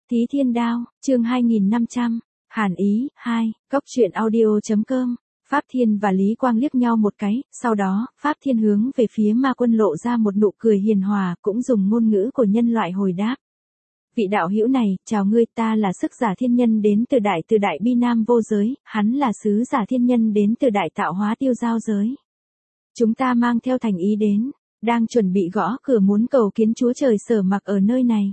Thí Thiên Đao, chương 2500, Hàn Ý, 2, Cốc truyện audio.com. Pháp Thiên và Lý Quang liếc nhau một cái, sau đó, Pháp Thiên hướng về phía Ma Quân lộ ra một nụ cười hiền hòa, cũng dùng ngôn ngữ của nhân loại hồi đáp. Vị đạo hữu này, chào ngươi, ta là sức giả thiên nhân đến từ đại bi nam vô giới, hắn là sứ giả thiên nhân đến từ đại tạo hóa tiêu giao giới. Chúng ta mang theo thành ý đến, đang chuẩn bị gõ cửa muốn cầu kiến Chúa Trời Sở Mặc ở nơi này.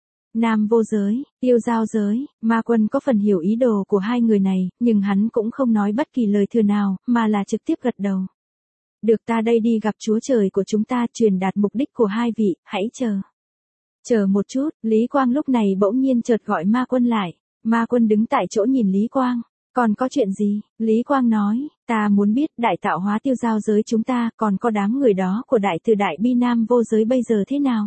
Nam vô giới, tiêu giao giới, Ma Quân có phần hiểu ý đồ của hai người này, nhưng hắn cũng không nói bất kỳ lời thừa nào, mà là trực tiếp gật đầu. Được, ta đây đi gặp Chúa Trời của chúng ta, truyền đạt mục đích của hai vị, hãy chờ. Chờ một chút, Lý Quang lúc này bỗng nhiên chợt gọi Ma Quân lại. Ma Quân đứng tại chỗ nhìn Lý Quang. Còn có chuyện gì? Lý Quang nói, ta muốn biết đại tạo hóa tiêu giao giới chúng ta, còn có đám người đó của đại bi nam vô giới bây giờ thế nào?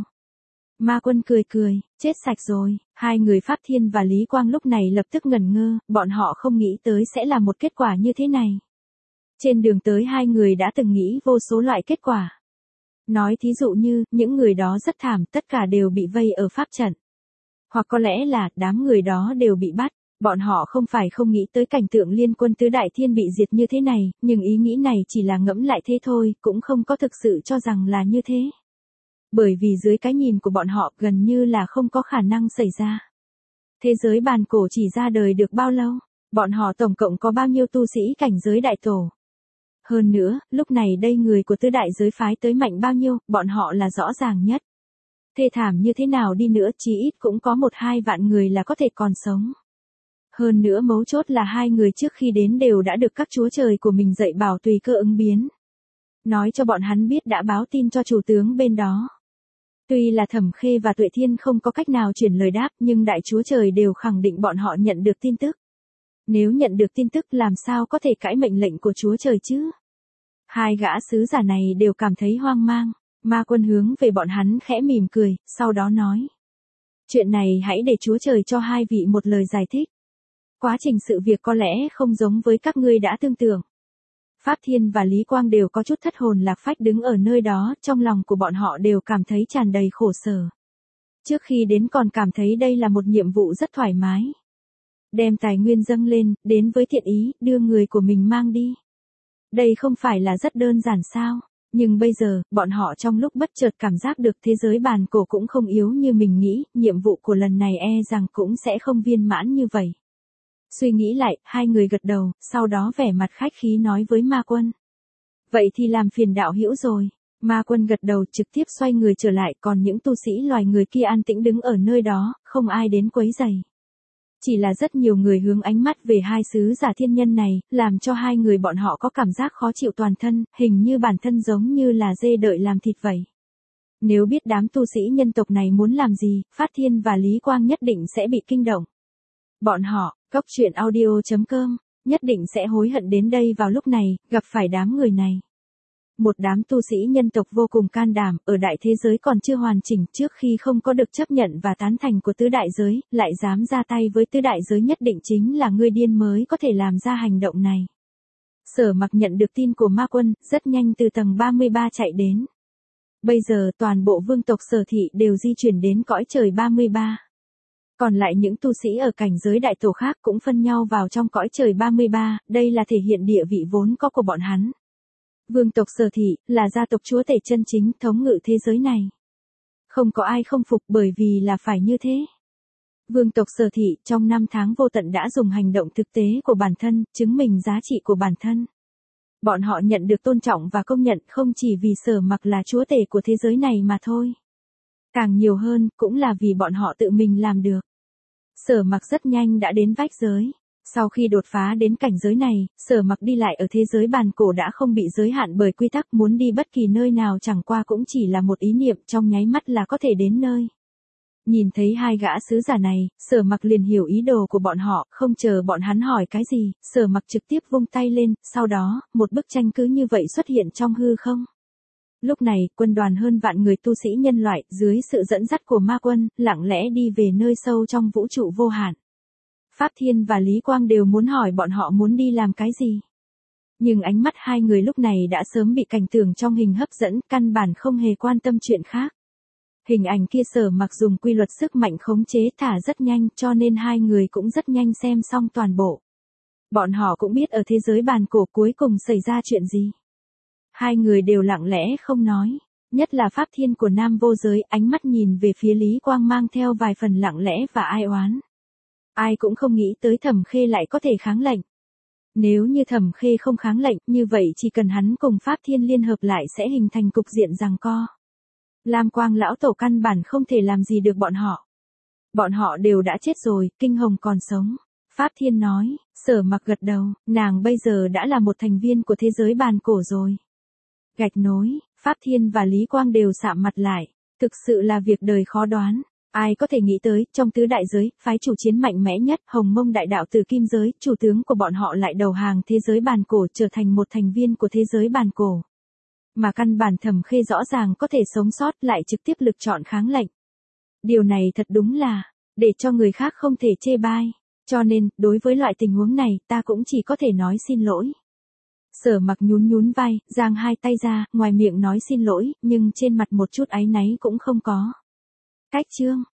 Ma Quân cười, chết sạch rồi. Hai người Pháp Thiên và Lý Quang lúc này lập tức ngẩn ngơ, bọn họ không nghĩ tới sẽ là một kết quả như thế này. Trên đường tới hai người đã từng nghĩ vô số loại kết quả. Nói thí dụ như, những người đó rất thảm, tất cả đều bị vây ở pháp trận. Hoặc có lẽ là, đám người đó đều bị bắt. Bọn họ không phải không nghĩ tới cảnh tượng liên quân tứ đại thiên bị diệt như thế này, nhưng ý nghĩ này chỉ là ngẫm lại thế thôi, cũng không có thực sự cho rằng là như thế. Bởi vì dưới cái nhìn của bọn họ gần như là không có khả năng xảy ra. Thế giới bàn cổ chỉ ra đời được bao lâu? Bọn họ tổng cộng có bao nhiêu tu sĩ cảnh giới đại tổ? Hơn nữa, lúc này đây người của tứ đại giới phái tới mạnh bao nhiêu, bọn họ là rõ ràng nhất. Thê thảm như thế nào đi nữa, chí ít cũng có 1-2 vạn người là có thể còn sống. Hơn nữa mấu chốt là hai người trước khi đến đều đã được các chúa trời của mình dạy bảo tùy cơ ứng biến. Nói cho bọn hắn biết đã báo tin cho chủ tướng bên đó. Tuy là Thẩm Khê và Tuệ Thiên không có cách nào chuyển lời đáp, nhưng đại chúa trời đều khẳng định bọn họ nhận được tin tức. Nếu nhận được tin tức làm sao có thể cãi mệnh lệnh của chúa trời chứ? Hai gã sứ giả này đều cảm thấy hoang mang. Ma Quân hướng về bọn hắn khẽ mỉm cười, sau đó nói. Chuyện này hãy để chúa trời cho hai vị một lời giải thích. Quá trình sự việc có lẽ không giống với các ngươi đã tưởng tượng. Pháp Thiên và Lý Quang đều có chút thất hồn lạc phách đứng ở nơi đó, trong lòng của bọn họ đều cảm thấy tràn đầy khổ sở. Trước khi đến còn cảm thấy đây là một nhiệm vụ rất thoải mái. Đem tài nguyên dâng lên, đến với thiện ý, đưa người của mình mang đi. Đây không phải là rất đơn giản sao? Nhưng bây giờ, bọn họ trong lúc bất chợt cảm giác được thế giới bàn cổ cũng không yếu như mình nghĩ, nhiệm vụ của lần này rằng cũng sẽ không viên mãn như vậy. Suy nghĩ lại, hai người gật đầu, sau đó vẻ mặt khách khí nói với Ma Quân. Vậy thì làm phiền đạo hữu rồi. Ma Quân gật đầu trực tiếp xoay người trở lại, còn những tu sĩ loài người kia an tĩnh đứng ở nơi đó, không ai đến quấy rầy. Chỉ là rất nhiều người hướng ánh mắt về hai sứ giả thiên nhân này, làm cho hai người bọn họ có cảm giác khó chịu toàn thân, hình như bản thân giống như là dê đợi làm thịt vậy. Nếu biết đám tu sĩ nhân tộc này muốn làm gì, Pháp Thiên và Lý Quang nhất định sẽ bị kinh động. Bọn họ, Cốc truyện audio.com, nhất định sẽ hối hận đến đây vào lúc này, gặp phải đám người này. Một đám tu sĩ nhân tộc vô cùng can đảm, ở đại thế giới còn chưa hoàn chỉnh, trước khi không có được chấp nhận và tán thành của tứ đại giới, lại dám ra tay với tứ đại giới, nhất định chính là người điên mới có thể làm ra hành động này. Sở Mặc nhận được tin của Ma Quân, rất nhanh từ tầng 33 chạy đến. Bây giờ toàn bộ vương tộc Sở Thị đều di chuyển đến cõi trời 33. Còn lại những tu sĩ ở cảnh giới đại tổ khác cũng phân nhau vào trong cõi trời 33, đây là thể hiện địa vị vốn có của bọn hắn. Vương tộc Sở Thị, là gia tộc chúa tể chân chính thống ngự thế giới này. Không có ai không phục bởi vì là phải như thế. Vương tộc Sở Thị trong 5 tháng vô tận đã dùng hành động thực tế của bản thân, chứng minh giá trị của bản thân. Bọn họ nhận được tôn trọng và công nhận không chỉ vì Sở Mặc là chúa tể của thế giới này mà thôi. Càng nhiều hơn, cũng là vì bọn họ tự mình làm được. Sở Mặc rất nhanh đã đến vách giới. Sau khi đột phá đến cảnh giới này, Sở Mặc đi lại ở thế giới bàn cổ đã không bị giới hạn bởi quy tắc, muốn đi bất kỳ nơi nào chẳng qua cũng chỉ là một ý niệm, trong nháy mắt là có thể đến nơi. Nhìn thấy hai gã sứ giả này, Sở Mặc liền hiểu ý đồ của bọn họ, không chờ bọn hắn hỏi cái gì, Sở Mặc trực tiếp vung tay lên, sau đó, một bức tranh cứ như vậy xuất hiện trong hư không. Lúc này, quân đoàn hơn vạn người tu sĩ nhân loại, dưới sự dẫn dắt của Ma Quân, lặng lẽ đi về nơi sâu trong vũ trụ vô hạn. Pháp Thiên và Lý Quang đều muốn hỏi bọn họ muốn đi làm cái gì. Nhưng ánh mắt hai người lúc này đã sớm bị cảnh tượng trong hình hấp dẫn, căn bản không hề quan tâm chuyện khác. Hình ảnh kia Sở Mặc dùng quy luật sức mạnh khống chế thả rất nhanh cho nên hai người cũng rất nhanh xem xong toàn bộ. Bọn họ cũng biết ở thế giới bàn cổ cuối cùng xảy ra chuyện gì. Hai người đều lặng lẽ không nói, nhất là Pháp Thiên của Nam Vô Giới ánh mắt nhìn về phía Lý Quang mang theo vài phần lặng lẽ và ai oán. Ai cũng không nghĩ tới Thẩm Khê lại có thể kháng lệnh. Nếu như Thẩm Khê không kháng lệnh, như vậy chỉ cần hắn cùng Pháp Thiên liên hợp lại sẽ hình thành cục diện giằng co. Lam Quang lão tổ căn bản không thể làm gì được bọn họ. Bọn họ đều đã chết rồi, Kinh Hồng còn sống. Pháp Thiên nói, Sở Mặc gật đầu, nàng bây giờ đã là một thành viên của thế giới bàn cổ rồi. Gạch nối, Pháp Thiên và Lý Quang đều sạm mặt lại. Thực sự là việc đời khó đoán. Ai có thể nghĩ tới, trong tứ đại giới, phái chủ chiến mạnh mẽ nhất, Hồng Mông đại đạo từ Kim giới, chủ tướng của bọn họ lại đầu hàng thế giới bàn cổ trở thành một thành viên của thế giới bàn cổ. Mà căn bản Thẩm Khê rõ ràng có thể sống sót lại trực tiếp lựa chọn kháng lệnh. Điều này thật đúng là, để cho người khác không thể chê bai. Cho nên, đối với loại tình huống này, ta cũng chỉ có thể nói xin lỗi. Sở Mặc nhún nhún vai, giang hai tay ra, ngoài miệng nói xin lỗi, nhưng trên mặt một chút áy náy cũng không có. Cách chương